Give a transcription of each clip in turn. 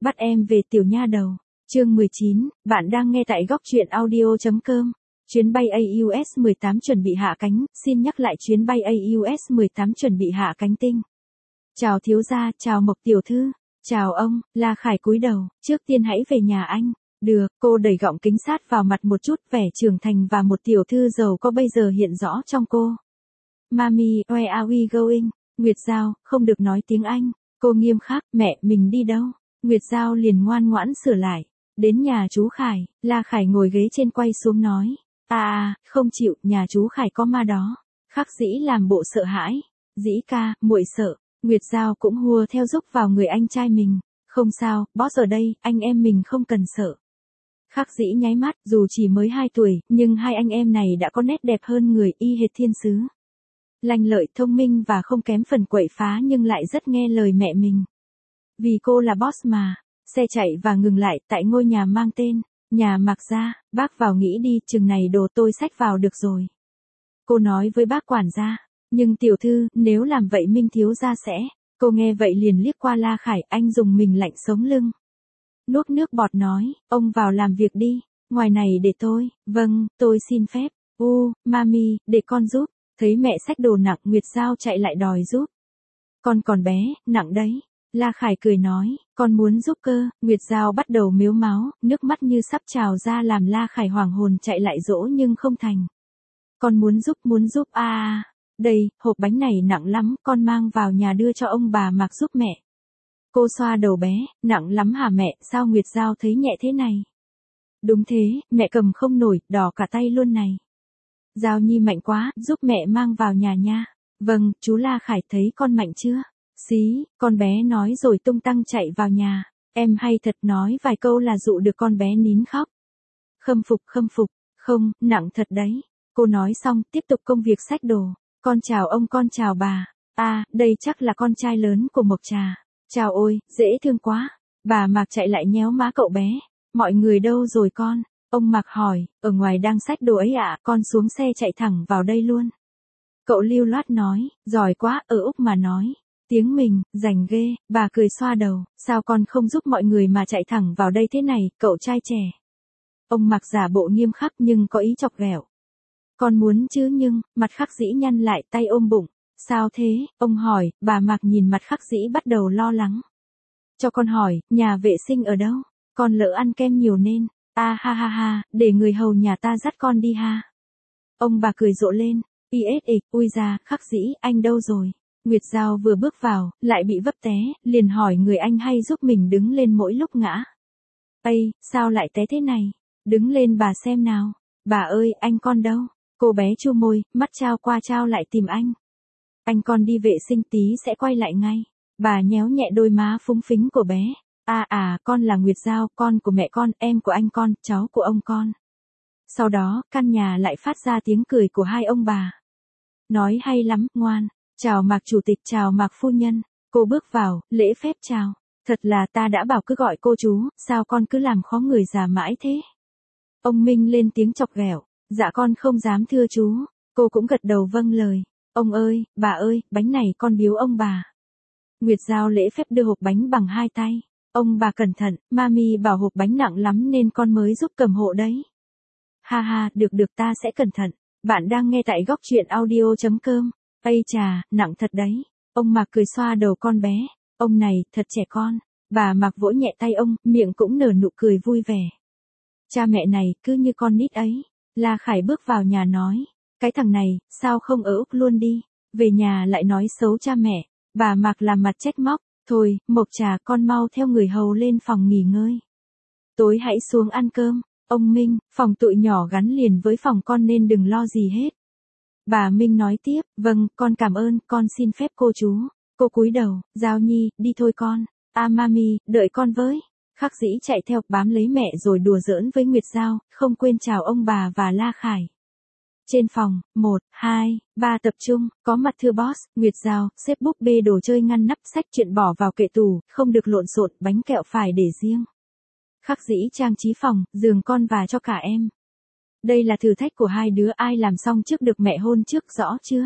Bắt em về tiểu nha đầu. Chương 19, bạn đang nghe tại góc truyện audio.com. Chuyến bay AUS 18 chuẩn bị hạ cánh, xin nhắc lại chuyến bay AUS 18 chuẩn bị hạ cánh tinh. Chào thiếu gia, chào Mộc tiểu thư. Chào ông, La Khải cúi đầu, trước tiên hãy về nhà anh. Được, cô đẩy gọng kính sát vào mặt một chút, vẻ trưởng thành và một tiểu thư giàu có bây giờ hiện rõ trong cô. Mami, where are we going? Nguyệt Giao, không được nói tiếng Anh. Cô nghiêm khắc, mẹ, mình đi đâu? Nguyệt Giao liền ngoan ngoãn sửa lại. Đến nhà chú Khải, La Khải ngồi ghế trên quay xuống nói. Không chịu, nhà chú Khải có ma đó. Khắc Dĩ làm bộ sợ hãi. Dĩ ca, muội sợ. Nguyệt Giao cũng hùa theo giúp vào người anh trai mình. Không sao, boss ở đây, anh em mình không cần sợ. Khắc Dĩ nháy mắt, dù chỉ mới 2 tuổi, nhưng hai anh em này đã có nét đẹp hơn người, y hệt thiên sứ. Lanh lợi, thông minh và không kém phần quậy phá nhưng lại rất nghe lời mẹ mình. Vì cô là boss mà. Xe chạy và ngừng lại tại ngôi nhà mang tên, nhà Mạc Gia. Bác vào nghĩ đi, chừng này đồ tôi xách vào được rồi. Cô nói với bác quản gia. Nhưng tiểu thư, nếu làm vậy Minh thiếu gia sẽ. Cô nghe vậy liền liếc qua La Khải, anh dùng mình lạnh sống lưng. Nuốt nước bọt nói, ông vào làm việc đi, ngoài này để tôi. Vâng, tôi xin phép. Mami, để con giúp. Thấy mẹ xách đồ nặng, Nguyệt Giao chạy lại đòi giúp. Con còn bé, nặng đấy. La Khải cười nói, con muốn giúp cơ. Nguyệt Giao bắt đầu mếu máo, nước mắt như sắp trào ra làm La Khải hoảng hồn chạy lại dỗ nhưng không thành. Con muốn giúp Đây, hộp bánh này nặng lắm, con mang vào nhà đưa cho ông bà Mạc giúp mẹ. Cô xoa đầu bé, nặng lắm hả mẹ, sao Nguyệt Giao thấy nhẹ thế này? Đúng thế, mẹ cầm không nổi, đỏ cả tay luôn này. Giao Nhi mạnh quá, giúp mẹ mang vào nhà nha. Vâng, chú La Khải thấy con mạnh chưa? Xí, con bé nói rồi tung tăng chạy vào nhà. Em hay thật, nói vài câu là dụ được con bé nín khóc. Khâm phục, không, nặng thật đấy. Cô nói xong, tiếp tục công việc xách đồ. Con chào ông, con chào bà. Đây chắc là con trai lớn của Mộc Trà. Chào ôi, dễ thương quá. Bà Mạc chạy lại nhéo má cậu bé. Mọi người đâu rồi con? Ông Mạc hỏi, ở ngoài đang xách đồ ấy ạ, con xuống xe chạy thẳng vào đây luôn. Cậu lưu loát nói, giỏi quá, ở Úc mà nói. Tiếng mình, rành ghê, bà cười xoa đầu, sao con không giúp mọi người mà chạy thẳng vào đây thế này, cậu trai trẻ. Ông Mạc giả bộ nghiêm khắc nhưng có ý chọc ghẹo. Con muốn chứ nhưng, mặt Khắc Dĩ nhăn lại tay ôm bụng. Sao thế, ông hỏi, bà Mạc nhìn mặt Khắc Dĩ bắt đầu lo lắng. Cho con hỏi, nhà vệ sinh ở đâu? Con lỡ ăn kem nhiều nên, để người hầu nhà ta dắt con đi ha. Ông bà cười rộ lên, ui da, Khắc Dĩ, anh đâu rồi? Nguyệt Giao vừa bước vào, lại bị vấp té, liền hỏi người anh hay giúp mình đứng lên mỗi lúc ngã. Sao lại té thế này? Đứng lên bà xem nào. Bà ơi, anh con đâu? Cô bé chu môi, mắt trao qua trao lại tìm anh. Anh con đi vệ sinh tí sẽ quay lại ngay. Bà nhéo nhẹ đôi má phúng phính của bé. Con là Nguyệt Giao, con của mẹ con, em của anh con, cháu của ông con. Sau đó, căn nhà lại phát ra tiếng cười của hai ông bà. Nói hay lắm, ngoan. Chào Mạc chủ tịch, chào Mạc phu nhân. Cô bước vào, lễ phép chào. Thật là ta đã bảo cứ gọi cô chú, sao con cứ làm khó người già mãi thế? Ông Minh lên tiếng chọc ghẹo. Dạ con không dám thưa chú. Cô cũng gật đầu vâng lời. Ông ơi, bà ơi, bánh này con biếu ông bà. Nguyệt Giao lễ phép đưa hộp bánh bằng 2 tay. Ông bà cẩn thận, mami bảo hộp bánh nặng lắm nên con mới giúp cầm hộ đấy. Được ta sẽ cẩn thận. Bạn đang nghe tại góc truyện audio.com. Chà, nặng thật đấy. Ông Mạc cười xoa đầu con bé. Ông này, thật trẻ con. Bà Mạc vỗ nhẹ tay ông, miệng cũng nở nụ cười vui vẻ. Cha mẹ này, cứ như con nít ấy. La Khải bước vào nhà nói. Cái thằng này, sao không ở Úc luôn đi? Về nhà lại nói xấu cha mẹ. Bà Mạc làm mặt trách móc. Thôi, Mộc Trà, con mau theo người hầu lên phòng nghỉ ngơi. Tối hãy xuống ăn cơm. Ông Minh, phòng tụi nhỏ gắn liền với phòng con nên đừng lo gì hết. Bà Minh nói tiếp, vâng, con cảm ơn, con xin phép cô chú. Cô cúi đầu, Giao Nhi, đi thôi con. Mami, đợi con với. Khắc Dĩ chạy theo, bám lấy mẹ rồi đùa giỡn với Nguyệt Giao, không quên chào ông bà và La Khải. Trên phòng, 1, 2, 3 tập trung, có mặt thưa boss, Nguyệt Giao, xếp búp bê đồ chơi ngăn nắp sách chuyện bỏ vào kệ tủ, không được lộn xộn, bánh kẹo phải để riêng. Khắc Dĩ trang trí phòng, giường con và cho cả em. Đây là thử thách của hai đứa, ai làm xong trước được mẹ hôn trước, rõ chưa?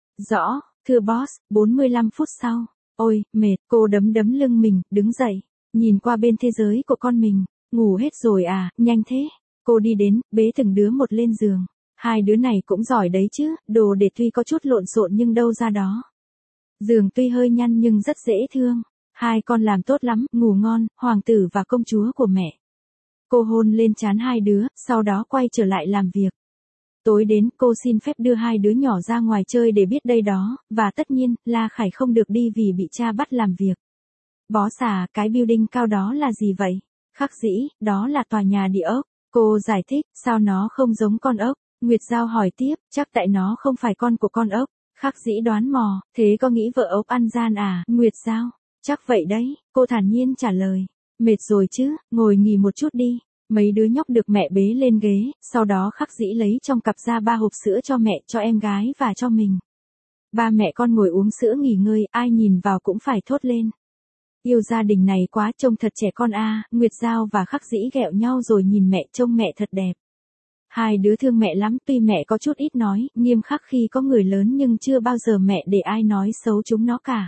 Rõ, thưa boss. 45 phút sau. Ôi, mệt, cô đấm lưng mình, đứng dậy. Nhìn qua bên thế giới của con mình, ngủ hết rồi à, nhanh thế. Cô đi đến, bế từng đứa một lên giường. Hai đứa này cũng giỏi đấy chứ, đồ để tuy có chút lộn xộn nhưng đâu ra đó. Giường tuy hơi nhăn nhưng rất dễ thương. Hai con làm tốt lắm, ngủ ngon, hoàng tử và công chúa của mẹ. Cô hôn lên trán hai đứa, sau đó quay trở lại làm việc. Tối đến, cô xin phép đưa hai đứa nhỏ ra ngoài chơi để biết đây đó, và tất nhiên, La Khải không được đi vì bị cha bắt làm việc. Bó xà, cái building cao đó là gì vậy? Khắc dĩ, đó là tòa nhà địa ốc. Cô giải thích, sao nó không giống con ốc? Nguyệt Giao hỏi tiếp, chắc tại nó không phải con của con ốc. Khắc dĩ đoán mò, thế có nghĩ vợ ốc ăn gian à? Nguyệt Giao, chắc vậy đấy, cô thản nhiên trả lời. Mệt rồi chứ, ngồi nghỉ một chút đi. Mấy đứa nhóc được mẹ bế lên ghế, sau đó Khắc dĩ lấy trong cặp ra 3 hộp sữa cho mẹ, cho em gái và cho mình. Ba mẹ con ngồi uống sữa nghỉ ngơi, ai nhìn vào cũng phải thốt lên. Yêu gia đình này quá, trông thật trẻ con a. Nguyệt Giao và Khắc dĩ ghẹo nhau rồi nhìn mẹ, trông mẹ thật đẹp. Hai đứa thương mẹ lắm, tuy mẹ có chút ít nói, nghiêm khắc khi có người lớn nhưng chưa bao giờ mẹ để ai nói xấu chúng nó cả.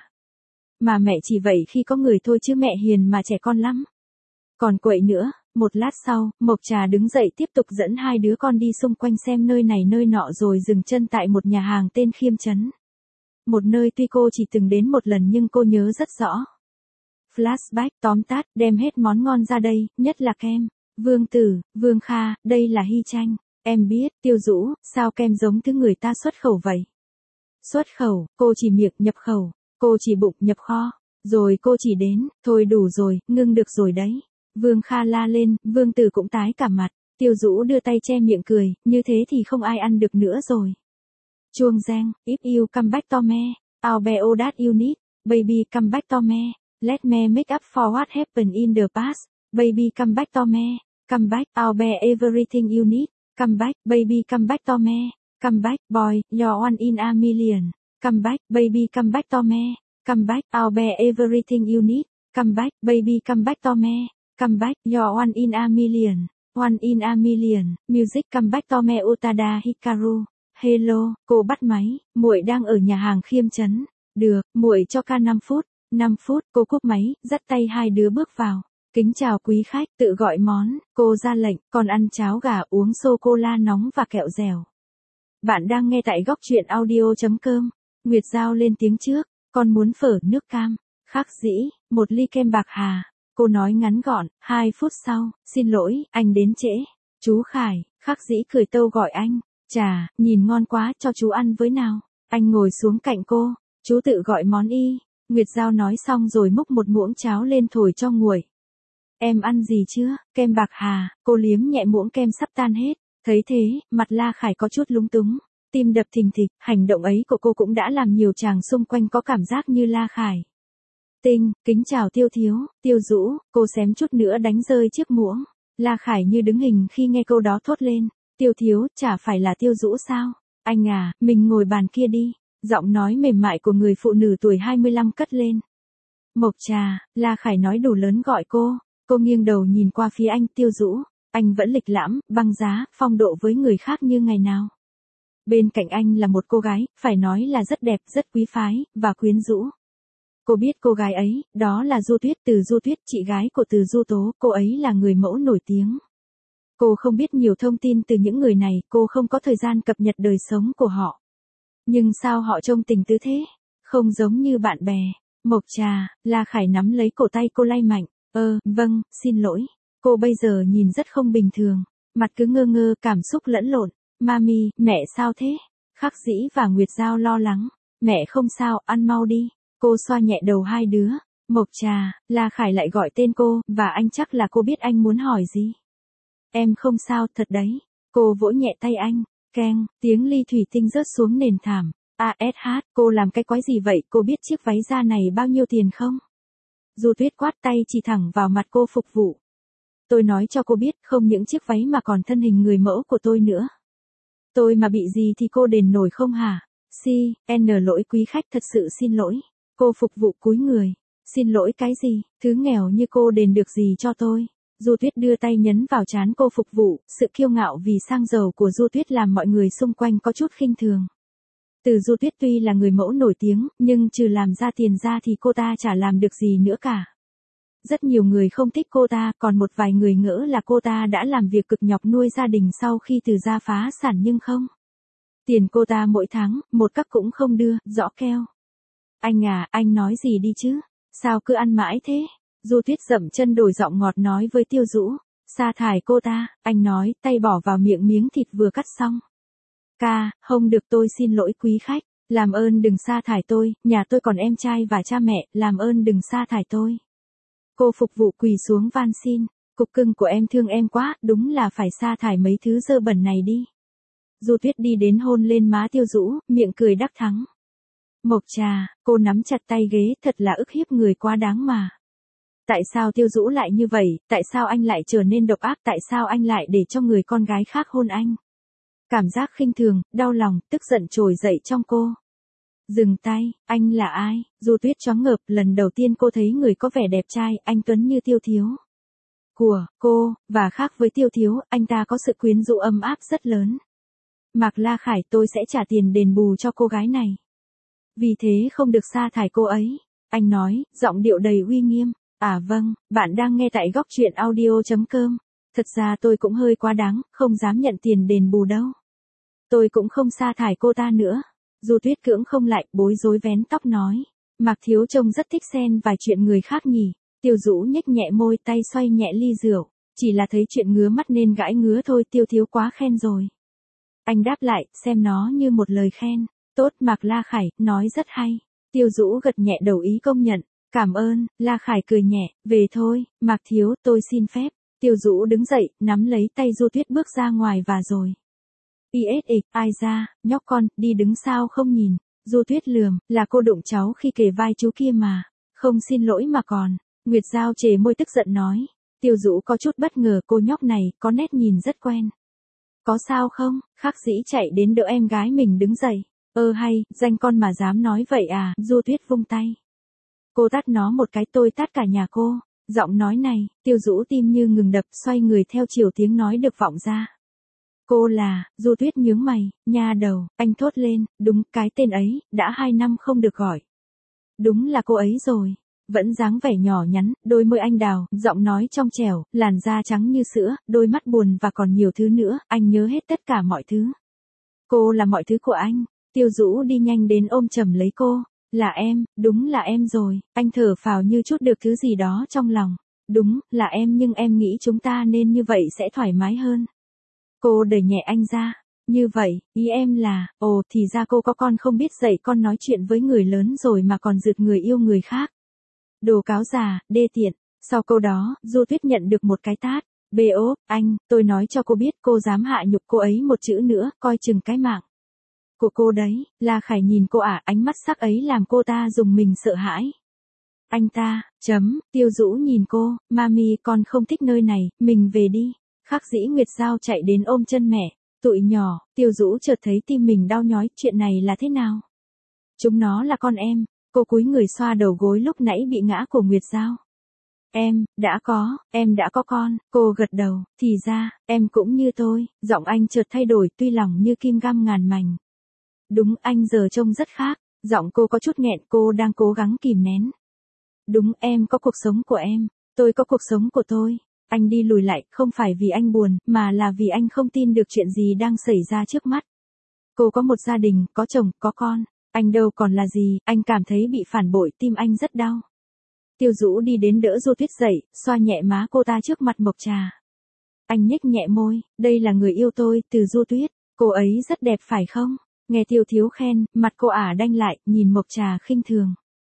Mà mẹ chỉ vậy khi có người thôi chứ mẹ hiền mà trẻ con lắm. Còn quậy nữa, một lát sau, Mộc Trà đứng dậy tiếp tục dẫn hai đứa con đi xung quanh xem nơi này nơi nọ rồi dừng chân tại một nhà hàng tên Khiêm Trấn. Một nơi tuy cô chỉ từng đến một lần nhưng cô nhớ rất rõ. Flashback, tóm tắt, đem hết món ngon ra đây, nhất là kem. Vương Tử, Vương Kha, đây là Hy Tranh. Em biết, Tiêu Dũ, sao kem giống thứ người ta xuất khẩu vậy? Xuất khẩu, cô chỉ miệng nhập khẩu, cô chỉ bụng nhập kho. Rồi cô chỉ đến, thôi đủ rồi, ngưng được rồi đấy. Vương Kha la lên, Vương Tử cũng tái cả mặt. Tiêu Dũ đưa tay che miệng cười, như thế thì không ai ăn được nữa rồi. Chuông reng, if you come back to me, I'll be all that you need. Baby come back to me. Let me make up for what happened in the past. Baby come back to me. Come back, I'll be everything you need. Come back, baby come back to me. Come back, boy, you're one in a million. Come back, baby come back to me. Come back, I'll be everything you need. Come back, baby come back to me. Come back, you're one in a million. One in a million. Music come back to me Utada Hikaru. Hello, cô bắt máy, muội đang ở nhà hàng Khiêm Trấn. Được, muội cho ca 5 phút. 5 phút, cô cúp máy, dắt tay hai đứa bước vào. Kính chào quý khách, tự gọi món, cô ra lệnh, còn ăn cháo gà, uống sô-cô-la nóng và kẹo dẻo. Bạn đang nghe tại góc truyện audio.com. Nguyệt Giao lên tiếng trước, con muốn phở nước cam. Khắc dĩ, một ly kem bạc hà. Cô nói ngắn gọn, 2 phút sau, xin lỗi, anh đến trễ. Chú Khải, Khắc dĩ cười tâu gọi anh. Chà, nhìn ngon quá, cho chú ăn với nào. Anh ngồi xuống cạnh cô, chú tự gọi món y. Nguyệt Giao nói xong rồi múc một muỗng cháo lên thổi cho nguội. Em ăn gì chưa? Kem bạc hà, cô liếm nhẹ muỗng kem sắp tan hết. Thấy thế, mặt La Khải có chút lúng túng. Tim đập thình thịch, hành động ấy của cô cũng đã làm nhiều chàng xung quanh có cảm giác như La Khải. Tinh, kính chào Tiêu Thiếu, Tiêu Dũ, cô xém chút nữa đánh rơi chiếc muỗng. La Khải như đứng hình khi nghe câu đó thốt lên. Tiêu Thiếu, chả phải là Tiêu Dũ sao? Anh à, mình ngồi bàn kia đi. Giọng nói mềm mại của người phụ nữ tuổi 25 cất lên. Mộc Trà, La Khải nói đủ lớn gọi cô. Cô nghiêng đầu nhìn qua phía anh. Tiêu Dũ, anh vẫn lịch lãm, băng giá, phong độ với người khác như ngày nào. Bên cạnh anh là một cô gái, phải nói là rất đẹp, rất quý phái, và quyến rũ. Cô biết cô gái ấy, đó là Du Tuyết, Từ Du Tuyết, chị gái của Từ Du Tố, cô ấy là người mẫu nổi tiếng. Cô không biết nhiều thông tin từ những người này, cô không có thời gian cập nhật đời sống của họ. Nhưng sao họ trông tình tứ thế? Không giống như bạn bè. Mộc Trà, La Khải nắm lấy cổ tay cô lay mạnh. Vâng, xin lỗi. Cô bây giờ nhìn rất không bình thường. Mặt cứ ngơ ngơ, cảm xúc lẫn lộn. Mami, mẹ sao thế? Khắc dĩ và Nguyệt Giao lo lắng. Mẹ không sao, ăn mau đi. Cô xoa nhẹ đầu hai đứa. Mộc Trà, La Khải lại gọi tên cô, và anh chắc là cô biết anh muốn hỏi gì. Em không sao, thật đấy. Cô vỗ nhẹ tay anh. Keng, tiếng ly thủy tinh rớt xuống nền thảm. ASH, cô làm cái quái gì vậy? Cô biết chiếc váy da này bao nhiêu tiền không? Du Tuyết quát tay chỉ thẳng vào mặt cô phục vụ. Tôi nói cho cô biết, không những chiếc váy mà còn thân hình người mẫu của tôi nữa. Tôi mà bị gì thì cô đền nổi không hả? Lỗi quý khách, thật sự xin lỗi. Cô phục vụ cúi người. Xin lỗi cái gì? Thứ nghèo như cô đền được gì cho tôi? Du Tuyết đưa tay nhấn vào trán cô phục vụ, sự kiêu ngạo vì sang giàu của Du Tuyết làm mọi người xung quanh có chút khinh thường. Từ Du Tuyết tuy là người mẫu nổi tiếng, nhưng trừ làm ra tiền ra thì cô ta chả làm được gì nữa cả. Rất nhiều người không thích cô ta, còn một vài người ngỡ là cô ta đã làm việc cực nhọc nuôi gia đình sau khi từ gia phá sản nhưng không. Tiền cô ta mỗi tháng, một cắc cũng không đưa, rõ keo. Anh à, anh nói gì đi chứ? Sao cứ ăn mãi thế? Du Tuyết dậm chân đổi giọng ngọt nói với Tiêu Dũ. Sa thải cô ta, anh nói, tay bỏ vào miệng miếng thịt vừa cắt xong. Ca, không được, tôi xin lỗi quý khách. Làm ơn đừng sa thải tôi, nhà tôi còn em trai và cha mẹ, làm ơn đừng sa thải tôi. Cô phục vụ quỳ xuống van xin. Cục cưng của em thương em quá, đúng là phải sa thải mấy thứ dơ bẩn này đi. Du Tuyết đi đến hôn lên má Tiêu Dũ, miệng cười đắc thắng. Mộc Trà, cô nắm chặt tay ghế, thật là ức hiếp người quá đáng mà. Tại sao Tiêu Dũ lại như vậy, tại sao anh lại trở nên độc ác, tại sao anh lại để cho người con gái khác hôn anh? Cảm giác khinh thường, đau lòng, tức giận trồi dậy trong cô. Dừng tay, anh là ai? Du Tuyết choáng ngợp, lần đầu tiên cô thấy người có vẻ đẹp trai, anh tuấn như Tiêu Thiếu. Của cô, và khác với Tiêu Thiếu, anh ta có sự quyến rũ ấm áp rất lớn. Mạc La Khải, tôi sẽ trả tiền đền bù cho cô gái này. Vì thế không được sa thải cô ấy. Anh nói, giọng điệu đầy uy nghiêm. À vâng, bạn đang nghe tại góc truyện audio.com. Thật ra tôi cũng hơi quá đáng, không dám nhận tiền đền bù đâu. Tôi cũng không sa thải cô ta nữa. Du Tuyết cưỡng không lại, bối rối vén tóc nói. Mạc Thiếu trông rất thích xen vài chuyện người khác nhỉ. Tiêu Dũ nhếch nhẹ môi, tay xoay nhẹ ly rượu. Chỉ là thấy chuyện ngứa mắt nên gãi ngứa thôi, Tiêu Thiếu quá khen rồi. Anh đáp lại, xem nó như một lời khen. Tốt, Mạc La Khải, nói rất hay. Tiêu Dũ gật nhẹ đầu ý công nhận. Cảm ơn, La Khải cười nhẹ, về thôi, Mạc Thiếu, tôi xin phép. Tiêu Dũ đứng dậy, nắm lấy tay Du Tuyết bước ra ngoài và rồi. ISX, ai ra, nhóc con, đi đứng sao không nhìn. Du Tuyết lườm, là cô đụng cháu khi kề vai chú kia mà. Không xin lỗi mà còn. Nguyệt Giao chề môi tức giận nói. Tiêu Dũ có chút bất ngờ, cô nhóc này, có nét nhìn rất quen. Có sao không? Khắc Dĩ chạy đến đỡ em gái mình đứng dậy. Hay, danh con mà dám nói vậy à? Du Tuyết vung tay. Cô tát nó một cái, tôi tát cả nhà cô. Giọng nói này, Tiêu Dũ tim như ngừng đập, xoay người theo chiều tiếng nói được vọng ra. Cô là, Du Tuyết nhướng mày, nha đầu, anh thốt lên, đúng, cái tên ấy, đã 2 năm không được gọi. Đúng là cô ấy rồi. Vẫn dáng vẻ nhỏ nhắn, đôi môi anh đào, giọng nói trong trẻo, làn da trắng như sữa, đôi mắt buồn và còn nhiều thứ nữa, anh nhớ hết tất cả mọi thứ. Cô là mọi thứ của anh. Tiêu Dũ đi nhanh đến ôm chầm lấy cô. Là em, đúng là em rồi. Anh thở phào như chút được thứ gì đó trong lòng. Đúng, là em, nhưng em nghĩ chúng ta nên như vậy sẽ thoải mái hơn. Cô đẩy nhẹ anh ra. Như vậy, ý em là, thì ra cô có con không biết dạy con nói chuyện với người lớn rồi mà còn rượt người yêu người khác. Đồ cáo già, đê tiện. Sau câu đó, Du Tuyết nhận được một cái tát. Bố, anh, tôi nói cho cô biết, cô dám hạ nhục cô ấy một chữ nữa, coi chừng cái mạng của cô đấy. La Khải nhìn cô ánh mắt sắc ấy làm cô ta rùng mình sợ hãi. Anh ta, Tiêu Dũ nhìn cô, mami con không thích nơi này, mình về đi. Khắc Dĩ Nguyệt Giao chạy đến ôm chân mẹ. Tụi nhỏ, Tiêu Dũ chợt thấy tim mình đau nhói, chuyện này là thế nào? Chúng nó là con em. Cô cúi người xoa đầu gối lúc nãy bị ngã của Nguyệt Giao. Em đã có con, cô gật đầu, thì ra, em cũng như tôi, giọng anh chợt thay đổi tuy lòng như kim găm ngàn mảnh. Đúng, anh giờ trông rất khác, giọng cô có chút nghẹn, cô đang cố gắng kìm nén. Đúng, em có cuộc sống của em, tôi có cuộc sống của tôi. Anh đi lùi lại, không phải vì anh buồn, mà là vì anh không tin được chuyện gì đang xảy ra trước mắt. Cô có một gia đình, có chồng, có con. Anh đâu còn là gì, anh cảm thấy bị phản bội, tim anh rất đau. Tiêu Dũ đi đến đỡ Du Tuyết dậy, xoa nhẹ má cô ta trước mặt Mộc Trà. Anh nhếch nhẹ môi, đây là người yêu tôi, từ Du Tuyết, cô ấy rất đẹp phải không? Nghe Tiêu Thiếu khen, mặt cô đanh lại, nhìn Mộc Trà khinh thường.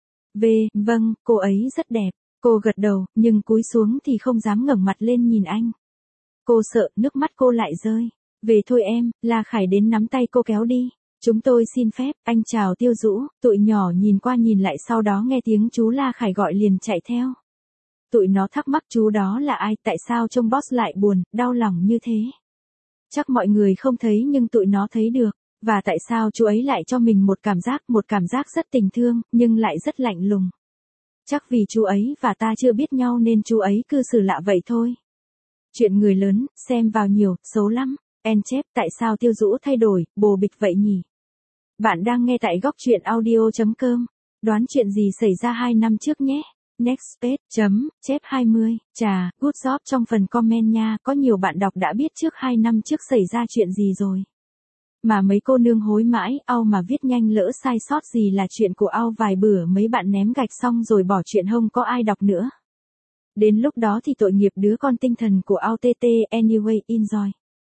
Vâng, cô ấy rất đẹp. Cô gật đầu, nhưng cúi xuống thì không dám ngẩng mặt lên nhìn anh. Cô sợ, nước mắt cô lại rơi. Về thôi em, La Khải đến nắm tay cô kéo đi. Chúng tôi xin phép, anh chào Tiêu Dũ, tụi nhỏ nhìn qua nhìn lại sau đó nghe tiếng chú La Khải gọi liền chạy theo. Tụi nó thắc mắc chú đó là ai, tại sao trông boss lại buồn, đau lòng như thế. Chắc mọi người không thấy nhưng tụi nó thấy được, và tại sao chú ấy lại cho mình một cảm giác rất tình thương, nhưng lại rất lạnh lùng. Chắc vì chú ấy và ta chưa biết nhau nên chú ấy cư xử lạ vậy thôi. Chuyện người lớn, xem vào nhiều, xấu lắm. En chép, tại sao Tiêu Dũ thay đổi, bồ bịch vậy nhỉ? Bạn đang nghe tại góc truyện audio.com. Đoán chuyện gì xảy ra 2 năm trước nhé. Next page, chép 20, chà, good job trong phần comment nha, có nhiều bạn đọc đã biết trước 2 năm trước xảy ra chuyện gì rồi. Mà mấy cô nương hối mãi, mà viết nhanh lỡ sai sót gì là chuyện của vài bữa mấy bạn ném gạch xong rồi bỏ chuyện không có ai đọc nữa. Đến lúc đó thì tội nghiệp đứa con tinh thần của anyway, enjoy.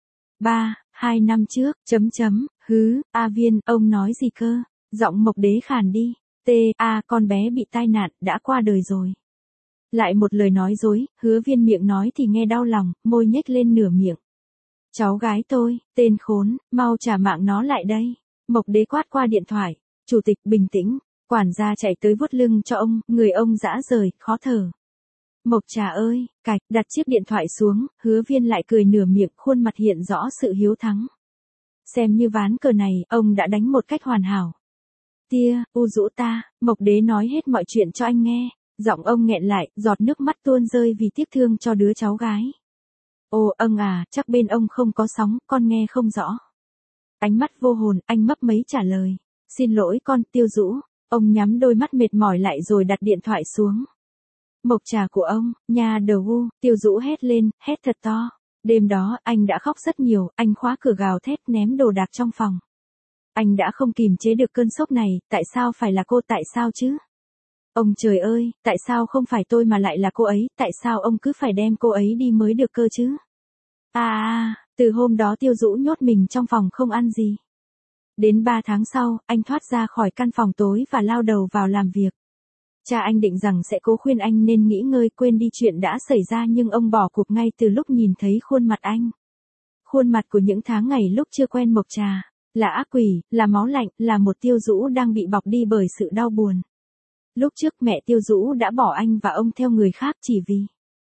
2 năm trước, Viên, ông nói gì cơ? Giọng Mộc Đế khàn đi. Con bé bị tai nạn, đã qua đời rồi. Lại một lời nói dối, Hứa Viên miệng nói thì nghe đau lòng, môi nhếch lên nửa miệng. Cháu gái tôi, tên khốn, mau trả mạng nó lại đây. Mộc Đế quát qua điện thoại. Chủ tịch bình tĩnh, quản gia chạy tới vuốt lưng cho ông, người ông rã rời, khó thở. Mộc Trà ơi, đặt chiếc điện thoại xuống, Hứa Viên lại cười nửa miệng, khuôn mặt hiện rõ sự hiếu thắng. Xem như ván cờ này, ông đã đánh một cách hoàn hảo. Dũ ta, Mộc Đế nói hết mọi chuyện cho anh nghe, giọng ông nghẹn lại, giọt nước mắt tuôn rơi vì tiếc thương cho đứa cháu gái. Chắc bên ông không có sóng, con nghe không rõ. Ánh mắt vô hồn, anh mấp máy trả lời. Xin lỗi con, Tiêu Dũ. Ông nhắm đôi mắt mệt mỏi lại rồi đặt điện thoại xuống. Mộc Trà của ông, nhà đầu Tiêu Dũ hét lên, hét thật to. Đêm đó, anh đã khóc rất nhiều, anh khóa cửa gào thét ném đồ đạc trong phòng. Anh đã không kìm chế được cơn sốc này, tại sao phải là cô, tại sao chứ? Ông trời ơi, tại sao không phải tôi mà lại là cô ấy, tại sao ông cứ phải đem cô ấy đi mới được cơ chứ? Từ hôm đó Tiêu Dũ nhốt mình trong phòng không ăn gì. Đến 3 tháng sau, anh thoát ra khỏi căn phòng tối và lao đầu vào làm việc. Cha anh định rằng sẽ cố khuyên anh nên nghỉ ngơi quên đi chuyện đã xảy ra nhưng ông bỏ cuộc ngay từ lúc nhìn thấy khuôn mặt anh. Khuôn mặt của những tháng ngày lúc chưa quen Mộc Trà, là ác quỷ, là máu lạnh, là một Tiêu Dũ đang bị bọc đi bởi sự đau buồn. Lúc trước mẹ Tiêu Dũ đã bỏ anh và ông theo người khác chỉ vì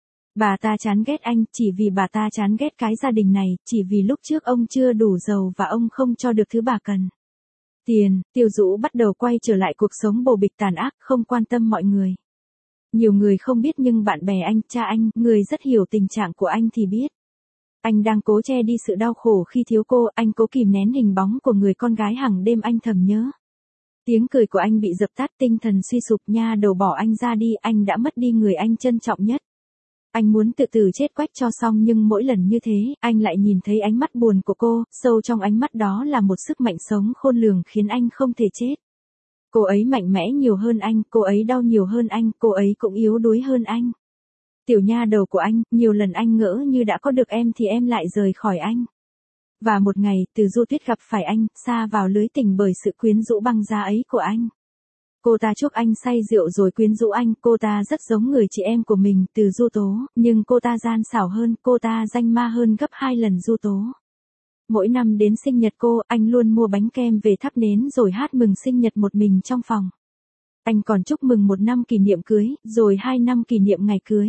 bà ta chán ghét anh, chỉ vì bà ta chán ghét cái gia đình này, chỉ vì lúc trước ông chưa đủ giàu và ông không cho được thứ bà cần. Tiền, Tiêu Dũ bắt đầu quay trở lại cuộc sống bồ bịch tàn ác, không quan tâm mọi người. Nhiều người không biết nhưng bạn bè anh, cha anh, người rất hiểu tình trạng của anh thì biết. Anh đang cố che đi sự đau khổ khi thiếu cô, anh cố kìm nén hình bóng của người con gái hàng đêm anh thầm nhớ. Tiếng cười của anh bị dập tắt, tinh thần suy sụp, nha đầu bỏ anh ra đi, anh đã mất đi người anh trân trọng nhất. Anh muốn tự tử chết quách cho xong nhưng mỗi lần như thế, anh lại nhìn thấy ánh mắt buồn của cô, sâu trong ánh mắt đó là một sức mạnh sống khôn lường khiến anh không thể chết. Cô ấy mạnh mẽ nhiều hơn anh, cô ấy đau nhiều hơn anh, cô ấy cũng yếu đuối hơn anh. Tiểu nha đầu của anh, nhiều lần anh ngỡ như đã có được em thì em lại rời khỏi anh. Và một ngày, Từ Du Tuyết gặp phải anh, sa vào lưới tình bởi sự quyến rũ băng giá ấy của anh. Cô ta chuốc anh say rượu rồi quyến rũ anh, cô ta rất giống người chị em của mình, Từ Du Tố, nhưng cô ta gian xảo hơn, cô ta danh ma hơn gấp 2 lần Du Tố. Mỗi năm đến sinh nhật cô, anh luôn mua bánh kem về thắp nến rồi hát mừng sinh nhật một mình trong phòng. Anh còn chúc mừng 1 năm kỷ niệm cưới, rồi 2 năm kỷ niệm ngày cưới.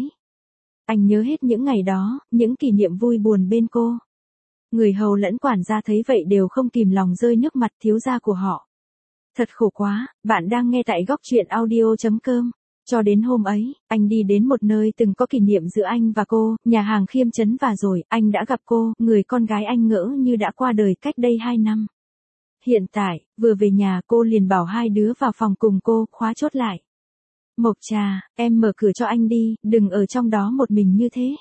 Anh nhớ hết những ngày đó, những kỷ niệm vui buồn bên cô. Người hầu lẫn quản gia thấy vậy đều không kìm lòng rơi nước mặt, thiếu gia của họ. Thật khổ quá, bạn đang nghe tại góc truyện audio.com. Cho đến hôm ấy, anh đi đến một nơi từng có kỷ niệm giữa anh và cô, nhà hàng Khiêm Trấn và rồi, anh đã gặp cô, người con gái anh ngỡ như đã qua đời cách đây 2 năm. Hiện tại, vừa về nhà cô liền bảo 2 đứa vào phòng cùng cô, khóa chốt lại. Mộc Trà, em mở cửa cho anh đi, đừng ở trong đó một mình như thế.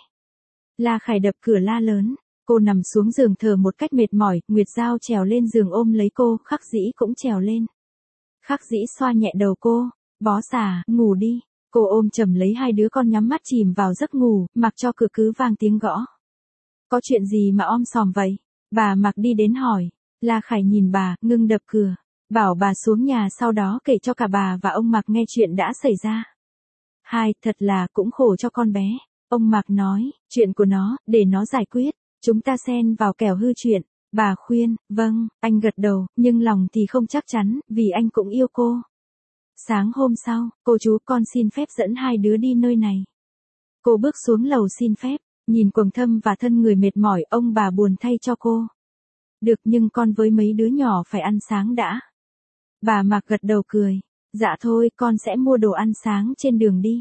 La Khải đập cửa la lớn. Cô nằm xuống giường thở một cách mệt mỏi, Nguyệt Giao trèo lên giường ôm lấy cô, Khắc Dĩ cũng trèo lên. Khắc Dĩ xoa nhẹ đầu cô, bó xà, ngủ đi. Cô ôm chầm lấy 2 đứa con nhắm mắt chìm vào giấc ngủ, mặc cho cửa cứ vang tiếng gõ. Có chuyện gì mà om sòm vậy? Bà Mặc đi đến hỏi. La Khải nhìn bà, ngưng đập cửa. Bảo bà xuống nhà sau đó kể cho cả bà và ông Mặc nghe chuyện đã xảy ra. Thật là cũng khổ cho con bé. Ông Mặc nói, chuyện của nó, để nó giải quyết. Chúng ta xen vào kẻo hư chuyện. Bà khuyên, vâng, anh gật đầu, nhưng lòng thì không chắc chắn, vì anh cũng yêu cô. Sáng hôm sau, cô chú con xin phép dẫn 2 đứa đi nơi này. Cô bước xuống lầu xin phép, nhìn quầng thâm và thân người mệt mỏi, ông bà buồn thay cho cô. Được nhưng con với mấy đứa nhỏ phải ăn sáng đã. Bà Mạc gật đầu cười. Dạ thôi, con sẽ mua đồ ăn sáng trên đường đi.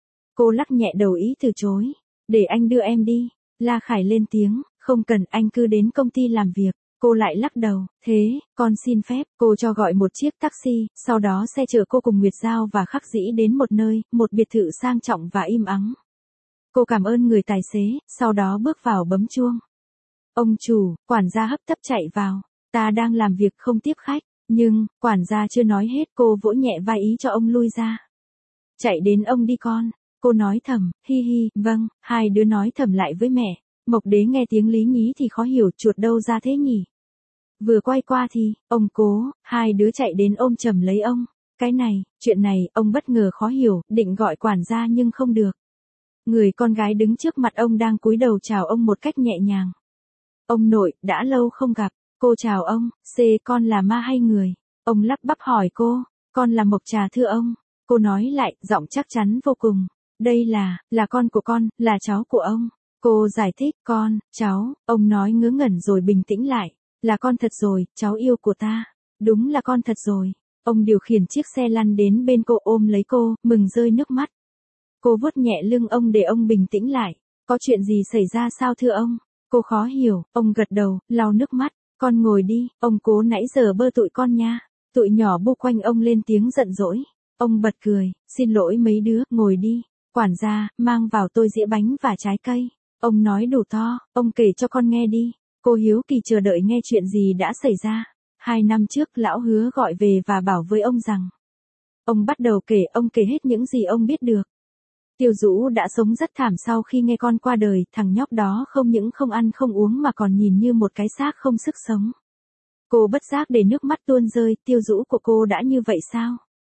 Cô lắc nhẹ đầu ý từ chối. Để anh đưa em đi. La Khải lên tiếng, không cần, anh cứ đến công ty làm việc. Cô lại lắc đầu, thế, con xin phép, cô cho gọi một chiếc taxi, sau đó xe chở cô cùng Nguyệt Giao và Khắc Dĩ đến một nơi, một biệt thự sang trọng và im ắng. Cô cảm ơn người tài xế, sau đó bước vào bấm chuông. Ông chủ, quản gia hấp tấp chạy vào, ta đang làm việc không tiếp khách, nhưng, quản gia chưa nói hết cô vỗ nhẹ vai ý cho ông lui ra. Chạy đến ông đi con, cô nói thầm, hi hi, vâng, hai đứa nói thầm lại với mẹ. Mộc Đế nghe tiếng Lý Nhí thì khó hiểu chuột đâu ra thế nhỉ. Vừa quay qua thì, ông Cố, hai đứa chạy đến ôm chầm lấy ông. Cái này, chuyện này, ông bất ngờ khó hiểu, định gọi quản gia nhưng không được. Người con gái đứng trước mặt ông đang cúi đầu chào ông một cách nhẹ nhàng. Ông nội, đã lâu không gặp, cô chào ông, con là ma hay người? Ông lắp bắp hỏi cô, con là Mộc Trà thưa ông. Cô nói lại, giọng chắc chắn vô cùng. Đây là con của con, là cháu của ông. Cô giải thích, con, cháu, ông nói ngớ ngẩn rồi bình tĩnh lại. Là con thật rồi, cháu yêu của ta. Đúng là con thật rồi. Ông điều khiển chiếc xe lăn đến bên cô ôm lấy cô, mừng rơi nước mắt. Cô vuốt nhẹ lưng ông để ông bình tĩnh lại. Có chuyện gì xảy ra sao thưa ông? Cô khó hiểu, ông gật đầu, lau nước mắt. Con ngồi đi, ông Cố nãy giờ bơ tụi con nha. Tụi nhỏ bu quanh ông lên tiếng giận dỗi. Ông bật cười, xin lỗi mấy đứa, ngồi đi. Quản gia, mang vào tôi dĩa bánh và trái cây. Ông nói đủ to, ông kể cho con nghe đi. Cô hiếu kỳ chờ đợi nghe chuyện gì đã xảy ra. 2 năm trước lão Hứa gọi về và bảo với ông rằng. Ông bắt đầu kể, ông kể hết những gì ông biết được. Tiêu Dũ đã sống rất thảm sau khi nghe con qua đời, thằng nhóc đó không những không ăn không uống mà còn nhìn như một cái xác không sức sống. Cô bất giác để nước mắt tuôn rơi, Tiêu Dũ của cô đã như vậy sao?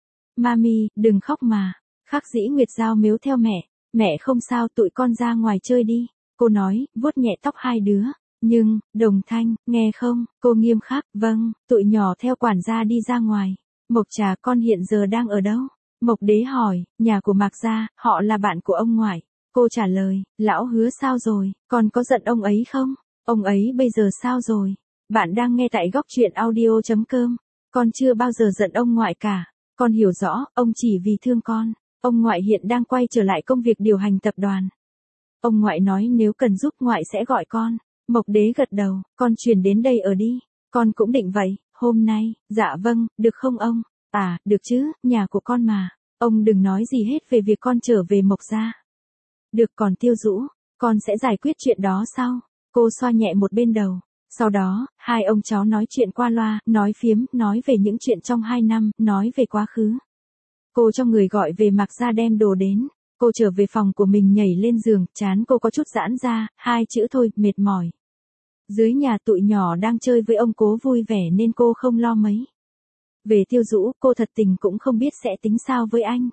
Mami, đừng khóc mà. Khắc Dĩ Nguyệt Giao mếu theo mẹ không sao tụi con ra ngoài chơi đi. Cô nói, vuốt nhẹ tóc hai đứa. Nhưng, Đồng Thanh, nghe không, cô nghiêm khắc, vâng, tụi nhỏ theo quản gia đi ra ngoài. Mộc Trà con hiện giờ đang ở đâu? Mộc Đế hỏi, nhà của Mạc Gia, họ là bạn của ông ngoại. Cô trả lời, lão Hứa sao rồi, con có giận ông ấy không? Ông ấy bây giờ sao rồi? Bạn đang nghe tại góc truyện audio.com. Con chưa bao giờ giận ông ngoại cả. Con hiểu rõ, ông chỉ vì thương con. Ông ngoại hiện đang quay trở lại công việc điều hành tập đoàn. Ông ngoại nói nếu cần giúp ngoại sẽ gọi con. Mộc Đế gật đầu, con chuyển đến đây ở đi. Con cũng định vậy, hôm nay, dạ vâng, được không ông? À, được chứ, nhà của con mà. Ông đừng nói gì hết về việc con trở về Mộc Gia. Được còn Tiêu Dũ, con sẽ giải quyết chuyện đó sau. Cô xoa nhẹ một bên đầu. Sau đó, hai ông cháu nói chuyện qua loa, nói phiếm, nói về những chuyện trong 2 năm, nói về quá khứ. Cô cho người gọi về Mạc Gia đem đồ đến. Cô trở về phòng của mình nhảy lên giường, trán cô có chút giãn ra, 2 chữ thôi, mệt mỏi. Dưới nhà tụi nhỏ đang chơi với ông Cố vui vẻ nên cô không lo mấy. Về Tiêu Dũ, cô thật tình cũng không biết sẽ tính sao với anh.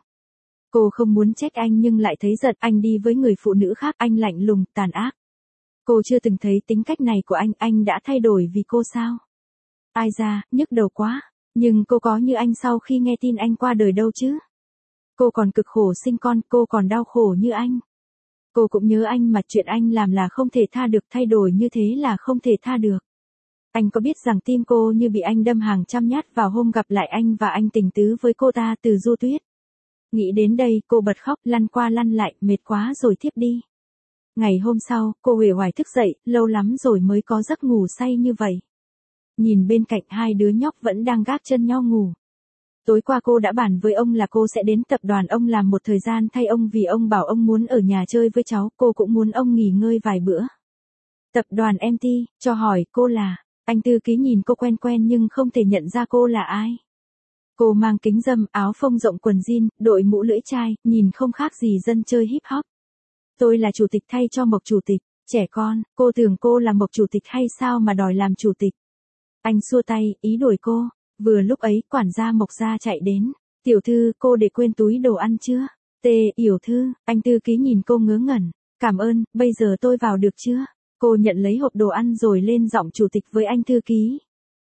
Cô không muốn trách anh nhưng lại thấy giận anh đi với người phụ nữ khác, anh lạnh lùng, tàn ác. Cô chưa từng thấy tính cách này của anh đã thay đổi vì cô sao? Ai ra, nhức đầu quá. Nhưng cô có như anh sau khi nghe tin anh qua đời đâu chứ? Cô còn cực khổ sinh con, cô còn đau khổ như anh. Cô cũng nhớ anh mà chuyện anh làm là không thể tha được, thay đổi như thế là không thể tha được. Anh có biết rằng tim cô như bị anh đâm hàng trăm nhát vào hôm gặp lại anh và anh tình tứ với cô ta từ Du Tuyết. Nghĩ đến đây, cô bật khóc, lăn qua lăn lại, mệt quá rồi thiếp đi. Ngày hôm sau, cô uể oải thức dậy, lâu lắm rồi mới có giấc ngủ say như vậy. Nhìn bên cạnh hai đứa nhóc vẫn đang gác chân nhau ngủ. Tối qua cô đã bàn với ông là cô sẽ đến tập đoàn ông làm một thời gian thay ông vì ông bảo ông muốn ở nhà chơi với cháu, cô cũng muốn ông nghỉ ngơi vài bữa. Tập đoàn MT, cho hỏi cô là, anh thư ký nhìn cô quen quen nhưng không thể nhận ra cô là ai. Cô mang kính râm, áo phông rộng quần jean, đội mũ lưỡi chai, nhìn không khác gì dân chơi hip hop. Tôi là chủ tịch thay cho Mộc chủ tịch, trẻ con, cô tưởng cô là Mộc chủ tịch hay sao mà đòi làm chủ tịch. Anh xua tay, ý đuổi cô. Vừa lúc ấy, quản gia Mộc Gia chạy đến. Tiểu thư, cô để quên túi đồ ăn chưa? Yểu thư, anh thư ký nhìn cô ngớ ngẩn. Cảm ơn, bây giờ tôi vào được chưa? Cô nhận lấy hộp đồ ăn rồi lên giọng chủ tịch với anh thư ký.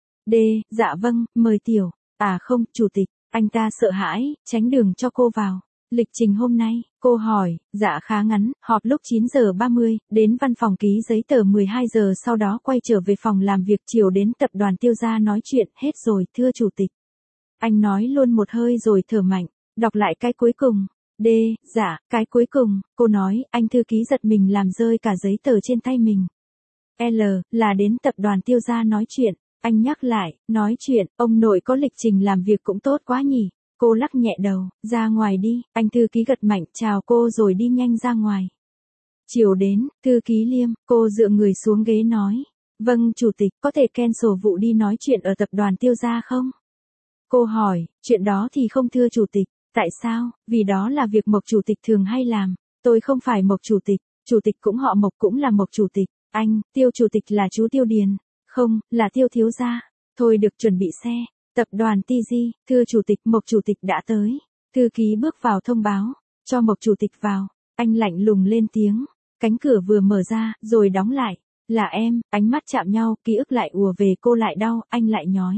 Dạ vâng, mời tiểu. À không, chủ tịch, anh ta sợ hãi, tránh đường cho cô vào. Lịch trình hôm nay, cô hỏi, dạ khá ngắn, họp lúc 9 giờ 30, đến văn phòng ký giấy tờ 12 giờ sau đó quay trở về phòng làm việc chiều đến tập đoàn Tiêu Gia nói chuyện, hết rồi, thưa chủ tịch. Anh nói luôn một hơi rồi thở mạnh, đọc lại cái cuối cùng. Dạ, cái cuối cùng, cô nói, anh thư ký giật mình làm rơi cả giấy tờ trên tay mình. L, là đến tập đoàn Tiêu gia nói chuyện. Anh nhắc lại, nói chuyện, ông nội có lịch trình làm việc cũng tốt quá nhỉ. Cô lắc nhẹ đầu, ra ngoài đi, anh thư ký gật mạnh chào cô rồi đi nhanh ra ngoài. Chiều đến, thư ký Liêm, cô dựa người xuống ghế nói. Vâng chủ tịch, có thể cancel vụ đi nói chuyện ở tập đoàn Tiêu gia không? Cô hỏi, chuyện đó thì không thưa chủ tịch, tại sao? Vì đó là việc Mộc chủ tịch thường hay làm. Tôi không phải Mộc chủ tịch cũng họ Mộc cũng là Mộc chủ tịch. Anh, Tiêu chủ tịch là chú Tiêu Điền. Không, là Tiêu thiếu gia. Thôi được, chuẩn bị xe. Tập đoàn TG, thưa chủ tịch, Mộc chủ tịch đã tới. Thư ký bước vào thông báo, cho Mộc chủ tịch vào. Anh lạnh lùng lên tiếng. Cánh cửa vừa mở ra, rồi đóng lại. Là em, ánh mắt chạm nhau, ký ức lại ùa về, cô lại đau, anh lại nhói.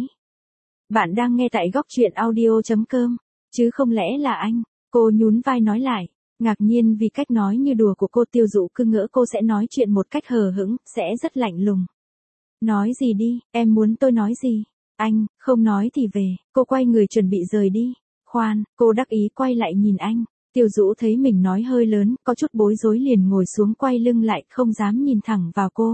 Bạn đang nghe tại góc truyện audio.com, chứ không lẽ là anh? Cô nhún vai nói lại, ngạc nhiên vì cách nói như đùa của cô. Tiêu Dụ cứ ngỡ cô sẽ nói chuyện một cách hờ hững, sẽ rất lạnh lùng. Nói gì đi, em muốn tôi nói gì? Anh, không nói thì về. Cô quay người chuẩn bị rời đi. Khoan, cô đắc ý quay lại nhìn anh. Tiêu Dụ thấy mình nói hơi lớn, có chút bối rối liền ngồi xuống quay lưng lại, không dám nhìn thẳng vào cô.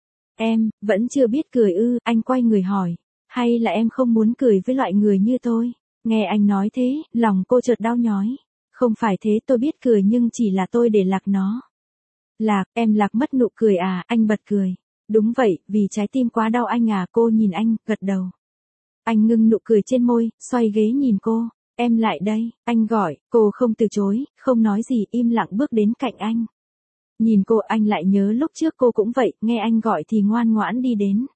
Em, vẫn chưa biết cười ư? Anh quay người hỏi. Hay là em không muốn cười với loại người như tôi? Nghe anh nói thế, lòng cô chợt đau nhói. Không phải thế, tôi biết cười nhưng chỉ là tôi để lạc nó. Lạc, em lạc mất nụ cười à? Anh bật cười. Đúng vậy, vì trái tim quá đau anh à. Cô nhìn anh, gật đầu. Anh ngưng nụ cười trên môi, xoay ghế nhìn cô. Em lại đây, anh gọi, cô không từ chối, không nói gì, im lặng bước đến cạnh anh. Nhìn cô, anh lại nhớ lúc trước cô cũng vậy, nghe anh gọi thì ngoan ngoãn đi đến.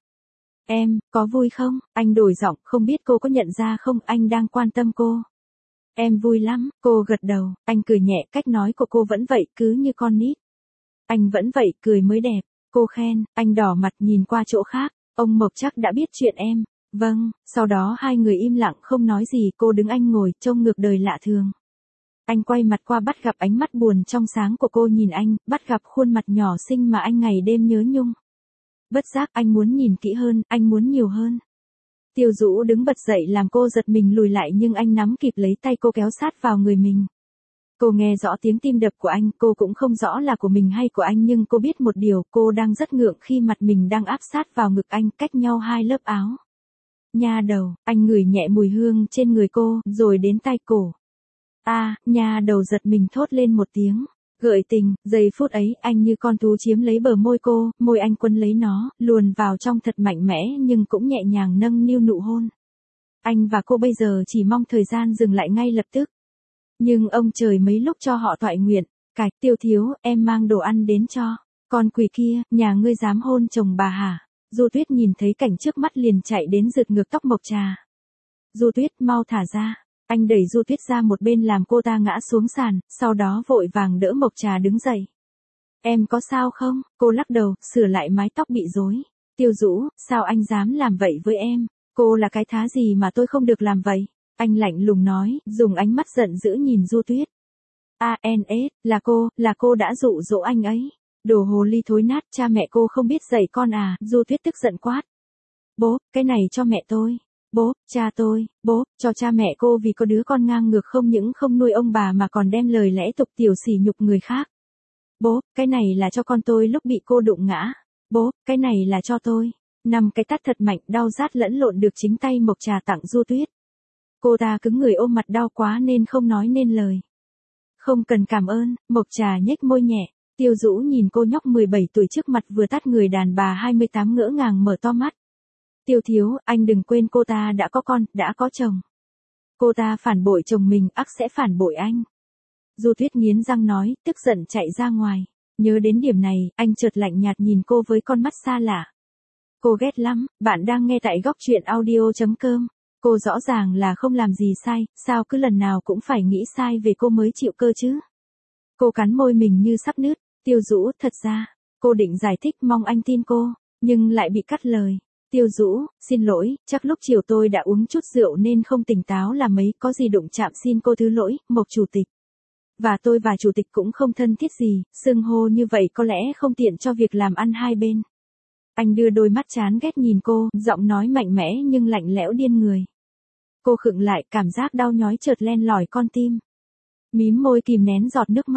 Em, có vui không? Anh đổi giọng, không biết cô có nhận ra không, anh đang quan tâm cô. Em vui lắm, cô gật đầu, anh cười nhẹ, cách nói của cô vẫn vậy, cứ như con nít. Anh vẫn vậy, cười mới đẹp, cô khen, anh đỏ mặt nhìn qua chỗ khác, ông Mộc chắc đã biết chuyện em. Vâng, sau đó hai người im lặng không nói gì, cô đứng anh ngồi, trông ngược đời lạ thường. Anh quay mặt qua bắt gặp ánh mắt buồn trong sáng của cô nhìn anh, bắt gặp khuôn mặt nhỏ xinh mà anh ngày đêm nhớ nhung. Bất giác anh muốn nhìn kỹ hơn, anh muốn nhiều hơn. Tiêu Dụ đứng bật dậy làm cô giật mình lùi lại nhưng anh nắm kịp lấy tay cô kéo sát vào người mình. Cô nghe rõ tiếng tim đập của anh, cô cũng không rõ là của mình hay của anh nhưng cô biết một điều, cô đang rất ngượng khi mặt mình đang áp sát vào ngực anh, cách nhau 2 lớp áo. Nha đầu, anh ngửi nhẹ mùi hương trên người cô, rồi đến tai cổ. Nha đầu giật mình thốt lên một tiếng. Gợi tình, giây phút ấy, anh như con thú chiếm lấy bờ môi cô, môi anh quấn lấy nó, luồn vào trong thật mạnh mẽ nhưng cũng nhẹ nhàng nâng niu nụ hôn. Anh và cô bây giờ chỉ mong thời gian dừng lại ngay lập tức. Nhưng ông trời mấy lúc cho họ toại nguyện. Cạch, Tiêu thiếu, em mang đồ ăn đến cho. Con quỷ kia, nhà ngươi dám hôn chồng bà hả? Du Tuyết nhìn thấy cảnh trước mắt liền chạy đến giật ngược tóc Mộc Trà. Du Tuyết, mau thả ra. Anh đẩy Du Tuyết ra một bên làm cô ta ngã xuống sàn, sau đó vội vàng đỡ Mộc Trà đứng dậy. Em có sao không? Cô lắc đầu, sửa lại mái tóc bị rối. Tiêu Dũ, sao anh dám làm vậy với em? Cô là cái thá gì mà tôi không được làm vậy? Anh lạnh lùng nói, dùng ánh mắt giận dữ nhìn Du Tuyết. Là cô đã dụ dỗ anh ấy. Đồ hồ ly thối nát, cha mẹ cô không biết dạy con à? Du Tuyết tức giận quát. Bố, cái này cho mẹ tôi. Bố, cha tôi, bố, cho cha mẹ cô vì có đứa con ngang ngược không những không nuôi ông bà mà còn đem lời lẽ tục tiểu sỉ nhục người khác. Bố, cái này là cho con tôi lúc bị cô đụng ngã. Bố, cái này là cho tôi. 5 cái tát thật mạnh đau rát lẫn lộn được chính tay Mộc Trà tặng Du Tuyết. Cô ta cứng người ôm mặt đau quá nên không nói nên lời. Không cần cảm ơn, Mộc Trà nhếch môi nhẹ. Tiêu Dũ nhìn cô nhóc 17 tuổi trước mặt vừa tát người đàn bà 28 ngỡ ngàng mở to mắt. Tiêu thiếu, anh đừng quên cô ta đã có con, đã có chồng. Cô ta phản bội chồng mình, ắt sẽ phản bội anh. Du Tuyết nghiến răng nói, tức giận chạy ra ngoài. Nhớ đến điểm này, anh chợt lạnh nhạt nhìn cô với con mắt xa lạ. Cô ghét lắm, bạn đang nghe tại góc truyện audio.com. Cô rõ ràng là không làm gì sai, sao cứ lần nào cũng phải nghĩ sai về cô mới chịu cơ chứ? Cô cắn môi mình như sắp nứt. Tiêu Dũ, thật ra, cô định giải thích mong anh tin cô, nhưng lại bị cắt lời. Tiêu Dũ, xin lỗi, chắc lúc chiều tôi đã uống chút rượu nên không tỉnh táo là mấy, có gì đụng chạm xin cô thứ lỗi, Mộc chủ tịch. Và tôi và chủ tịch cũng không thân thiết gì, xưng hô như vậy có lẽ không tiện cho việc làm ăn hai bên. Anh đưa đôi mắt chán ghét nhìn cô, giọng nói mạnh mẽ nhưng lạnh lẽo điên người. Cô khựng lại, cảm giác đau nhói chợt len lỏi con tim. Mím môi kìm nén giọt nước mắt,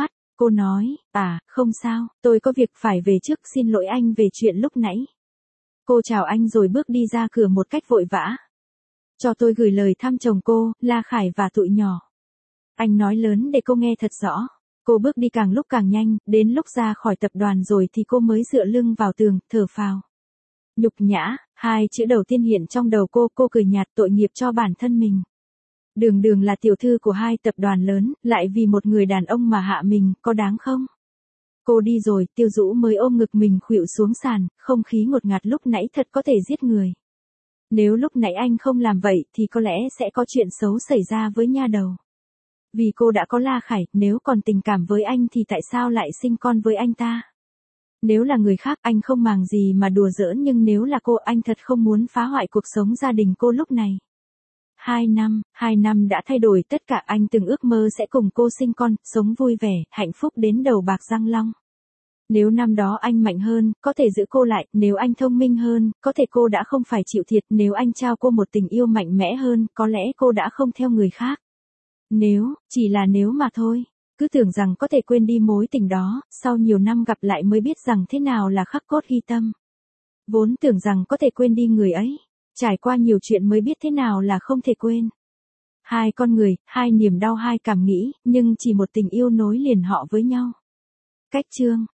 Cô nói, không sao, tôi có việc phải về trước, xin lỗi anh về chuyện lúc nãy. Cô chào anh rồi bước đi ra cửa một cách vội vã. Cho tôi gửi lời thăm chồng cô, La Khải và tụi nhỏ. Anh nói lớn để cô nghe thật rõ. Cô bước đi càng lúc càng nhanh, đến lúc ra khỏi tập đoàn rồi thì cô mới dựa lưng vào tường, thở phào. Nhục nhã, hai chữ đầu tiên hiện trong đầu cô cười nhạt, tội nghiệp cho bản thân mình. Đường là tiểu thư của hai tập đoàn lớn, lại vì một người đàn ông mà hạ mình, có đáng không? Cô đi rồi, Tiêu Dũ mới ôm ngực mình khuỵu xuống sàn, không khí ngột ngạt lúc nãy thật có thể giết người. Nếu lúc nãy anh không làm vậy thì có lẽ sẽ có chuyện xấu xảy ra với nha đầu. Vì cô đã có La Khải, nếu còn tình cảm với anh thì tại sao lại sinh con với anh ta? Nếu là người khác anh không màng gì mà đùa giỡn, nhưng nếu là cô anh thật không muốn phá hoại cuộc sống gia đình cô lúc này. 2 năm đã thay đổi tất cả, anh từng ước mơ sẽ cùng cô sinh con, sống vui vẻ, hạnh phúc đến đầu bạc răng long. Nếu năm đó anh mạnh hơn, có thể giữ cô lại, nếu anh thông minh hơn, có thể cô đã không phải chịu thiệt, nếu anh trao cô một tình yêu mạnh mẽ hơn, có lẽ cô đã không theo người khác. Nếu, chỉ là nếu mà thôi. Cứ tưởng rằng có thể quên đi mối tình đó, sau nhiều năm gặp lại mới biết rằng thế nào là khắc cốt ghi tâm. Vốn tưởng rằng có thể quên đi người ấy, trải qua nhiều chuyện mới biết thế nào là không thể quên. Hai con người, hai niềm đau, hai cảm nghĩ, nhưng chỉ một tình yêu nối liền họ với nhau. Cách chương